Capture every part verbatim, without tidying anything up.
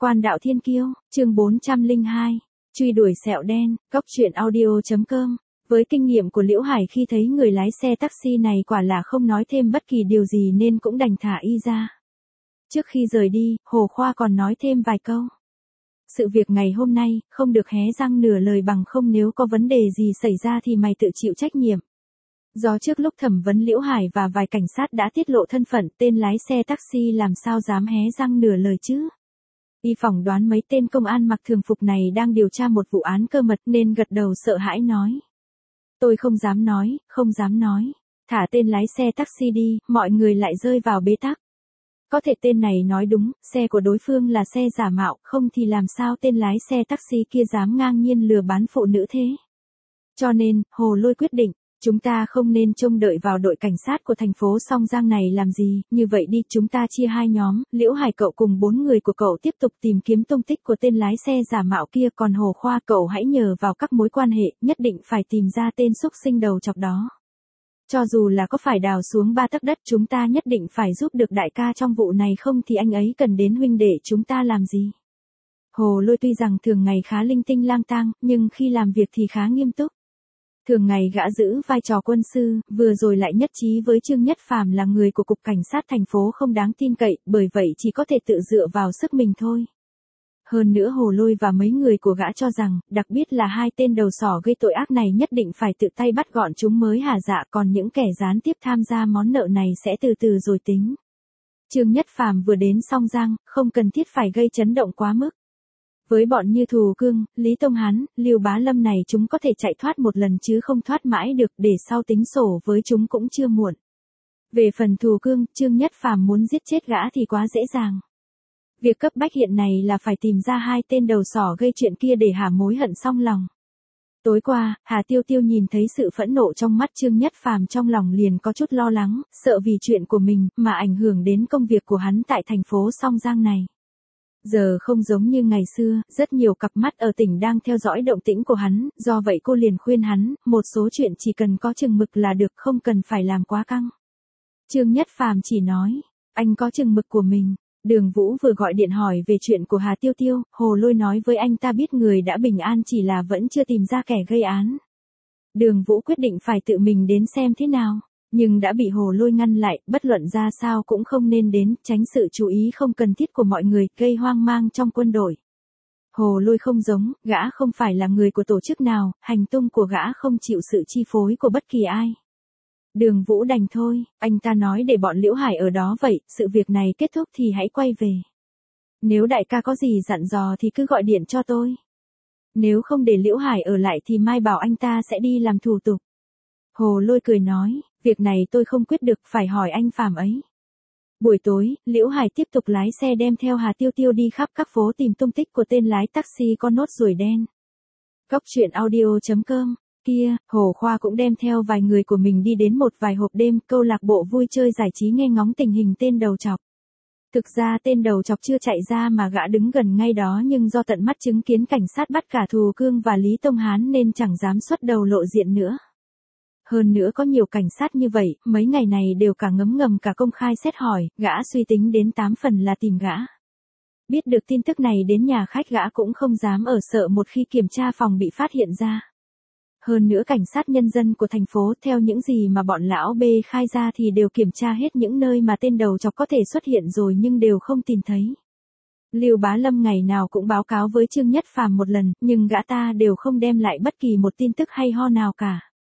Quan đạo thiên kiêu, chương bốn trăm lẻ hai, truy đuổi sẹo đen, góc truyện audio chấm com. Với kinh nghiệm của Liễu Hải khi thấy người lái xe taxi này quả là không nói thêm bất kỳ điều gì nên cũng đành thả y ra. Trước khi rời đi, Hồ Khoa còn nói thêm vài câu. Sự việc ngày hôm nay, không được hé răng nửa lời bằng không, nếu có vấn đề gì xảy ra thì mày tự chịu trách nhiệm. Do trước lúc thẩm vấn Liễu Hải và vài cảnh sát đã tiết lộ thân phận, tên lái xe taxi làm sao dám hé răng nửa lời chứ. Y phỏng đoán mấy tên công an mặc thường phục này đang điều tra một vụ án cơ mật nên gật đầu sợ hãi nói. Tôi không dám nói, không dám nói. Thả tên lái xe taxi đi, mọi người lại rơi vào bế tắc. Có thể tên này nói đúng, xe của đối phương là xe giả mạo, không thì làm sao tên lái xe taxi kia dám ngang nhiên lừa bán phụ nữ thế. Cho nên, Hồ Lôi quyết định, chúng ta không nên trông đợi vào đội cảnh sát của thành phố Song Giang này làm gì, như vậy đi, chúng ta chia hai nhóm, Liễu Hải cậu cùng bốn người của cậu tiếp tục tìm kiếm tung tích của tên lái xe giả mạo kia, còn Hồ Khoa cậu hãy nhờ vào các mối quan hệ, nhất định phải tìm ra tên xúc sinh đầu chọc đó. Cho dù là có phải đào xuống ba tấc đất, chúng ta nhất định phải giúp được đại ca trong vụ này, không thì anh ấy cần đến huynh đệ chúng ta làm gì. Hồ Lôi tuy rằng thường ngày khá linh tinh lang tang, nhưng khi làm việc thì khá nghiêm túc. Thường ngày gã giữ vai trò quân sư, vừa rồi lại nhất trí với Trương Nhất Phàm là người của cục cảnh sát thành phố không đáng tin cậy, bởi vậy chỉ có thể tự dựa vào sức mình thôi. Hơn nữa Hồ Lôi và mấy người của gã cho rằng, đặc biệt là hai tên đầu sỏ gây tội ác này nhất định phải tự tay bắt gọn chúng mới hả dạ, còn những kẻ gián tiếp tham gia món nợ này sẽ từ từ rồi tính. Trương Nhất Phàm vừa đến Song Giang, không cần thiết phải gây chấn động quá mức. Với bọn như Thù Cương, Lý Tông Hán, Lưu Bá Lâm này chúng có thể chạy thoát một lần chứ không thoát mãi được, để sau tính sổ với chúng cũng chưa muộn. Về phần Thù Cương, Trương Nhất Phàm muốn giết chết gã thì quá dễ dàng. Việc cấp bách hiện này là phải tìm ra hai tên đầu sỏ gây chuyện kia để hả mối hận xong lòng. Tối qua, Hà Tiêu Tiêu nhìn thấy sự phẫn nộ trong mắt Trương Nhất Phàm, trong lòng liền có chút lo lắng, sợ vì chuyện của mình mà ảnh hưởng đến công việc của hắn tại thành phố Song Giang này. Giờ không giống như ngày xưa, rất nhiều cặp mắt ở tỉnh đang theo dõi động tĩnh của hắn, do vậy cô liền khuyên hắn, một số chuyện chỉ cần có chừng mực là được, không cần phải làm quá căng. Trương Nhất Phàm chỉ nói, anh có chừng mực của mình. Đường Vũ vừa gọi điện hỏi về chuyện của Hà Tiêu Tiêu, Hồ Lôi nói với anh ta biết người đã bình an, chỉ là vẫn chưa tìm ra kẻ gây án. Đường Vũ quyết định phải tự mình đến xem thế nào, nhưng đã bị Hồ Lôi ngăn lại, bất luận ra sao cũng không nên đến, tránh sự chú ý không cần thiết của mọi người, gây hoang mang trong quân đội. Hồ Lôi không giống, gã không phải là người của tổ chức nào, hành tung của gã không chịu sự chi phối của bất kỳ ai. Đường Vũ đành thôi, anh ta nói để bọn Liễu Hải ở đó vậy, sự việc này kết thúc thì hãy quay về. Nếu đại ca có gì dặn dò thì cứ gọi điện cho tôi. Nếu không để Liễu Hải ở lại thì mai bảo anh ta sẽ đi làm thủ tục. Hồ Lôi cười nói, việc này tôi không quyết được, phải hỏi anh Phàm ấy. Buổi tối, Liễu Hải tiếp tục lái xe đem theo Hà Tiêu Tiêu đi khắp các phố tìm tung tích của tên lái taxi con nốt ruồi đen. Góc truyện audio chấm com. Kia, Hồ Khoa cũng đem theo vài người của mình đi đến một vài hộp đêm, câu lạc bộ vui chơi giải trí nghe ngóng tình hình tên đầu chọc. Thực ra tên đầu chọc chưa chạy ra mà gã đứng gần ngay đó, nhưng do tận mắt chứng kiến cảnh sát bắt cả Thù Cương và Lý Tông Hán nên chẳng dám xuất đầu lộ diện nữa. Hơn nữa có nhiều cảnh sát như vậy, mấy ngày này đều cả ngấm ngầm cả công khai xét hỏi, gã suy tính đến tám phần là tìm gã. Biết được tin tức này đến nhà khách gã cũng không dám ở, sợ một khi kiểm tra phòng bị phát hiện ra. Hơn nữa cảnh sát nhân dân của thành phố, theo những gì mà bọn lão B khai ra thì đều kiểm tra hết những nơi mà tên đầu chọc có thể xuất hiện rồi nhưng đều không tìm thấy. Lưu Bá Lâm ngày nào cũng báo cáo với Trương Nhất Phàm một lần, nhưng gã ta đều không đem lại bất kỳ một tin tức hay ho nào cả.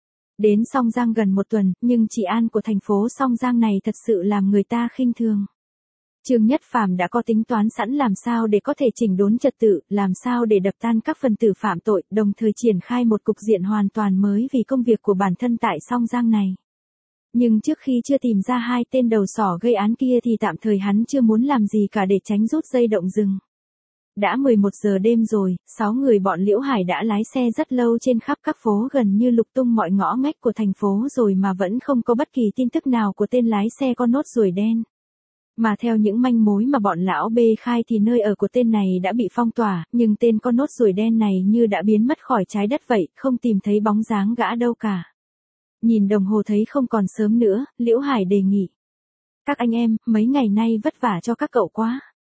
Đến Song Giang gần một tuần, nhưng trị an của thành phố Song Giang này thật sự làm người ta khinh thường. Trương Nhất Phàm đã có tính toán sẵn làm sao để có thể chỉnh đốn trật tự, làm sao để đập tan các phần tử phạm tội, đồng thời triển khai một cục diện hoàn toàn mới vì công việc của bản thân tại Song Giang này. Nhưng trước khi chưa tìm ra hai tên đầu sỏ gây án kia thì tạm thời hắn chưa muốn làm gì cả để tránh rút dây động rừng. Đã mười một giờ đêm rồi, sáu người bọn Liễu Hải đã lái xe rất lâu trên khắp các phố, gần như lục tung mọi ngõ ngách của thành phố rồi mà vẫn không có bất kỳ tin tức nào của tên lái xe con nốt ruồi đen. Mà theo những manh mối mà bọn lão B khai thì nơi ở của tên này đã bị phong tỏa, nhưng tên con nốt ruồi đen này như đã biến mất khỏi trái đất vậy, không tìm thấy bóng dáng gã đâu cả. Nhìn đồng hồ thấy không còn sớm nữa, Liễu Hải đề nghị. Các anh em, mấy ngày nay vất vả cho các cậu quá.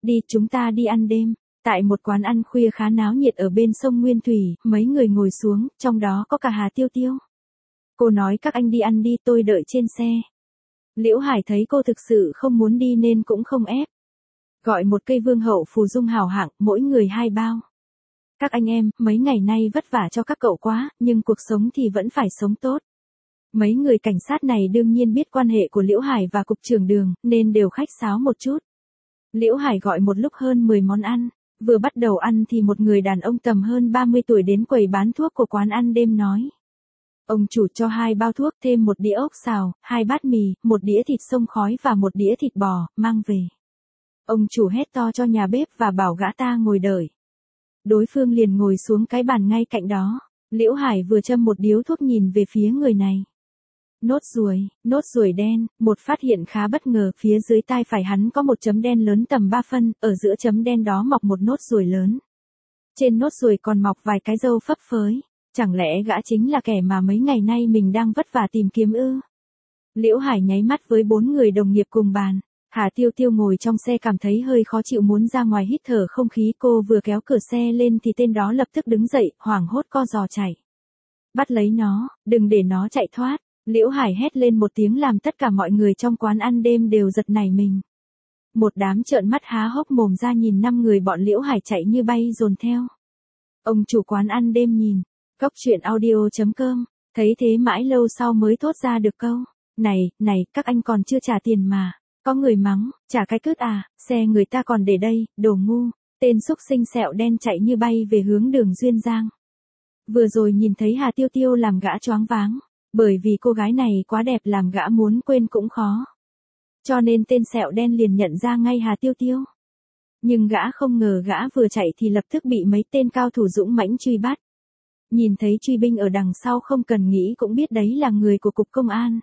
Đi, chúng ta đi ăn đêm. Tại một quán ăn khuya khá náo nhiệt ở bên sông Nguyên Thủy, mấy người ngồi xuống, trong đó có cả Hà Tiêu Tiêu. Cô nói các anh đi ăn đi, tôi đợi trên xe. Liễu Hải thấy cô thực sự không muốn đi nên cũng không ép. Gọi một cây vương hậu phù dung hảo hạng, mỗi người hai bao. Các anh em, mấy ngày nay vất vả cho các cậu quá, nhưng cuộc sống thì vẫn phải sống tốt. Mấy người cảnh sát này đương nhiên biết quan hệ của Liễu Hải và cục trưởng Đường, nên đều khách sáo một chút. Liễu Hải gọi một lúc hơn mười món ăn. Vừa bắt đầu ăn thì một người đàn ông tầm hơn ba mươi tuổi đến quầy bán thuốc của quán ăn đêm nói. Ông chủ cho hai bao thuốc thêm một đĩa ốc xào, hai bát mì, một đĩa thịt xông khói và một đĩa thịt bò, mang về. Ông chủ hét to cho nhà bếp và bảo gã ta ngồi đợi. Đối phương liền ngồi xuống cái bàn ngay cạnh đó. Liễu Hải vừa châm một điếu thuốc nhìn về phía người này. Nốt ruồi, nốt ruồi đen, một phát hiện khá bất ngờ, phía dưới tai phải hắn có một chấm đen lớn tầm ba phân, ở giữa chấm đen đó mọc một nốt ruồi lớn. Trên nốt ruồi còn mọc vài cái râu phấp phới, chẳng lẽ gã chính là kẻ mà mấy ngày nay mình đang vất vả tìm kiếm ư? Liễu Hải nháy mắt với bốn người đồng nghiệp cùng bàn. Hà Tiêu Tiêu ngồi trong xe cảm thấy hơi khó chịu muốn ra ngoài hít thở không khí, cô vừa kéo cửa xe lên thì tên đó lập tức đứng dậy, hoảng hốt co giò chạy. Bắt lấy nó, đừng để nó chạy thoát. Liễu Hải hét lên một tiếng làm tất cả mọi người trong quán ăn đêm đều giật nảy mình. Một đám trợn mắt há hốc mồm ra nhìn năm người bọn Liễu Hải chạy như bay dồn theo. Ông chủ quán ăn đêm nhìn, cốc truyện audio chấm com, thấy thế mãi lâu sau mới thốt ra được câu. Này, này, các anh còn chưa trả tiền mà. Có người mắng, trả cái cứt à, xe người ta còn để đây, đồ ngu. Tên xúc sinh sẹo đen chạy như bay về hướng Đường Duyên Giang. Vừa rồi nhìn thấy Hà Tiêu Tiêu làm gã choáng váng. Bởi vì cô gái này quá đẹp làm gã muốn quên cũng khó. Cho nên tên sẹo đen liền nhận ra ngay Hà Tiêu Tiêu. Nhưng gã không ngờ gã vừa chạy thì lập tức bị mấy tên cao thủ dũng mãnh truy bắt. Nhìn thấy truy binh ở đằng sau không cần nghĩ cũng biết đấy là người của cục công an.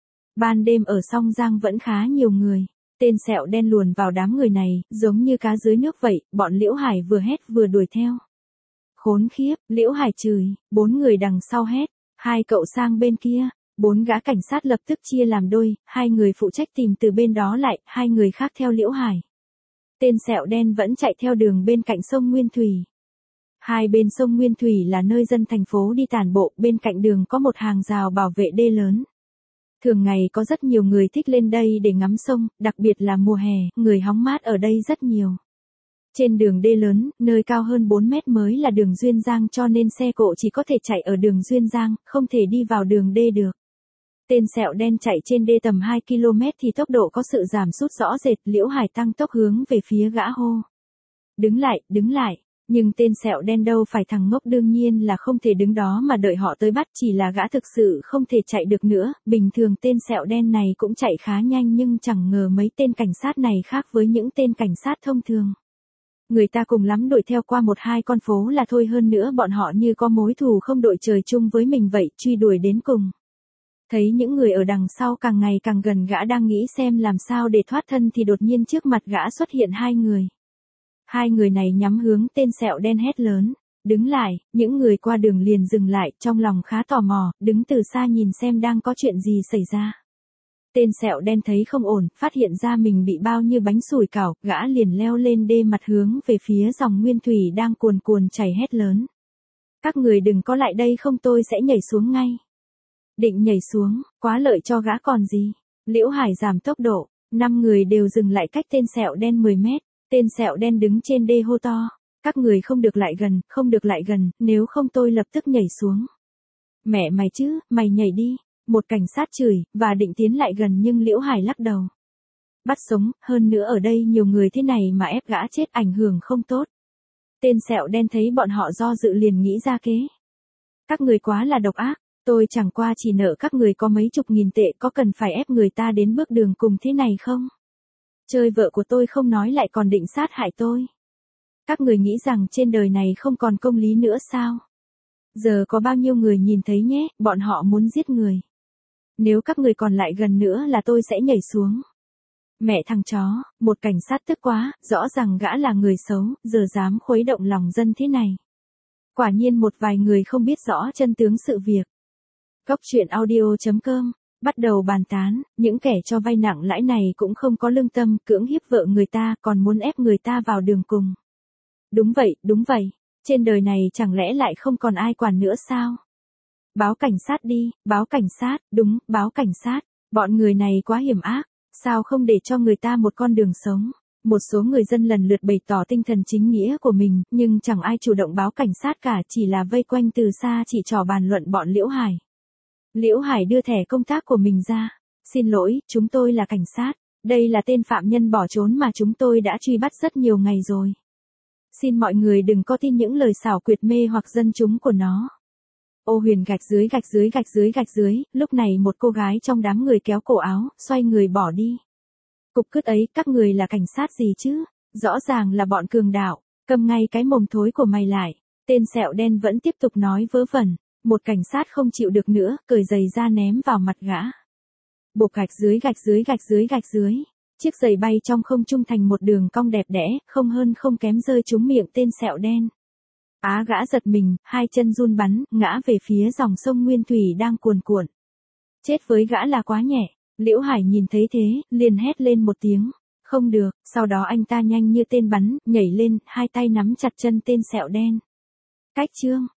Ban đêm ở Song Giang vẫn khá nhiều người. Tên sẹo đen luồn vào đám người này, giống như cá dưới nước vậy, bọn Liễu Hải vừa hét vừa đuổi theo. Khốn khiếp, Liễu Hải chửi, bốn người đằng sau hét. Hai cậu sang bên kia, bốn gã cảnh sát lập tức chia làm đôi, hai người phụ trách tìm từ bên đó lại, hai người khác theo Liễu Hải. Tên sẹo đen vẫn chạy theo đường bên cạnh sông Nguyên Thủy. Hai bên sông Nguyên Thủy là nơi dân thành phố đi tản bộ, bên cạnh đường có một hàng rào bảo vệ đê lớn. Thường ngày có rất nhiều người thích lên đây để ngắm sông, đặc biệt là mùa hè, người hóng mát ở đây rất nhiều. Trên đường đê lớn, nơi cao hơn bốn mét mới là đường Duyên Giang cho nên xe cộ chỉ có thể chạy ở đường Duyên Giang, không thể đi vào đường đê được. Tên sẹo đen chạy trên đê tầm hai ki lô mét thì tốc độ có sự giảm sút rõ rệt, Liễu Hải tăng tốc hướng về phía gã hô. Đứng lại, đứng lại, nhưng tên sẹo đen đâu phải thằng ngốc đương nhiên là không thể đứng đó mà đợi họ tới bắt, chỉ là gã thực sự không thể chạy được nữa, bình thường tên sẹo đen này cũng chạy khá nhanh nhưng chẳng ngờ mấy tên cảnh sát này khác với những tên cảnh sát thông thường. Người ta cùng lắm đuổi theo qua một hai con phố là thôi, hơn nữa bọn họ như có mối thù không đội trời chung với mình vậy, truy đuổi đến cùng. Thấy những người ở đằng sau càng ngày càng gần, gã đang nghĩ xem làm sao để thoát thân thì đột nhiên trước mặt gã xuất hiện hai người. Hai người này nhắm hướng tên sẹo đen hét lớn. Đứng lại, những người qua đường liền dừng lại, trong lòng khá tò mò, đứng từ xa nhìn xem đang có chuyện gì xảy ra. Tên sẹo đen thấy không ổn, phát hiện ra mình bị bao như bánh sủi cảo, gã liền leo lên đê mặt hướng về phía dòng Nguyên Thủy đang cuồn cuồn chảy hét lớn. Các người đừng có lại đây không tôi sẽ nhảy xuống ngay. Định nhảy xuống, quá lợi cho gã còn gì. Liễu Hải giảm tốc độ, năm người đều dừng lại cách tên sẹo đen mười mét, tên sẹo đen đứng trên đê hô to. Các người không được lại gần, không được lại gần, nếu không tôi lập tức nhảy xuống. Mẹ mày chứ, mày nhảy đi. Một cảnh sát chửi, và định tiến lại gần nhưng Liễu Hải lắc đầu. Bắt sống, hơn nữa ở đây nhiều người thế này mà ép gã chết ảnh hưởng không tốt. Tên sẹo đen thấy bọn họ do dự liền nghĩ ra kế. Các người quá là độc ác, tôi chẳng qua chỉ nợ các người có mấy chục nghìn tệ, có cần phải ép người ta đến bước đường cùng thế này không? Chơi vợ của tôi không nói lại còn định sát hại tôi. Các người nghĩ rằng trên đời này không còn công lý nữa sao? Giờ có bao nhiêu người nhìn thấy nhé, bọn họ muốn giết người. Nếu các người còn lại gần nữa là tôi sẽ nhảy xuống. Mẹ thằng chó, một cảnh sát tức quá, rõ ràng gã là người xấu, giờ dám khuấy động lòng dân thế này. Quả nhiên một vài người không biết rõ chân tướng sự việc. Cốc truyện audio chấm com Bắt đầu bàn tán, những kẻ cho vay nặng lãi này cũng không có lương tâm, cưỡng hiếp vợ người ta, còn muốn ép người ta vào đường cùng. Đúng vậy, đúng vậy. Trên đời này chẳng lẽ lại không còn ai quản nữa sao? Báo cảnh sát đi, báo cảnh sát, đúng, báo cảnh sát. Bọn người này quá hiểm ác, sao không để cho người ta một con đường sống? Một số người dân lần lượt bày tỏ tinh thần chính nghĩa của mình, nhưng chẳng ai chủ động báo cảnh sát cả, chỉ là vây quanh từ xa chỉ trò bàn luận bọn Liễu Hải. Liễu Hải đưa thẻ công tác của mình ra. Xin lỗi, chúng tôi là cảnh sát. Đây là tên phạm nhân bỏ trốn mà chúng tôi đã truy bắt rất nhiều ngày rồi. Xin mọi người đừng có tin những lời xảo quyệt mê hoặc dân chúng của nó. Ô Huyền gạch dưới gạch dưới gạch dưới gạch dưới, lúc này một cô gái trong đám người kéo cổ áo, xoay người bỏ đi. Cục cứt ấy, các người là cảnh sát gì chứ? Rõ ràng là bọn cường đạo, cầm ngay cái mồm thối của mày lại. Tên sẹo đen vẫn tiếp tục nói vớ vẩn, một cảnh sát không chịu được nữa, cởi giày ra ném vào mặt gã. Bột gạch dưới gạch dưới gạch dưới gạch dưới. Chiếc giày bay trong không trung thành một đường cong đẹp đẽ, không hơn không kém rơi trúng miệng tên sẹo đen. Á gã giật mình, hai chân run bắn, ngã về phía dòng sông Nguyên Thủy đang cuồn cuộn. Chết với gã là quá nhẹ. Liễu Hải nhìn thấy thế, liền hét lên một tiếng. Không được, sau đó anh ta nhanh như tên bắn, nhảy lên, hai tay nắm chặt chân tên sẹo đen. Cách chương.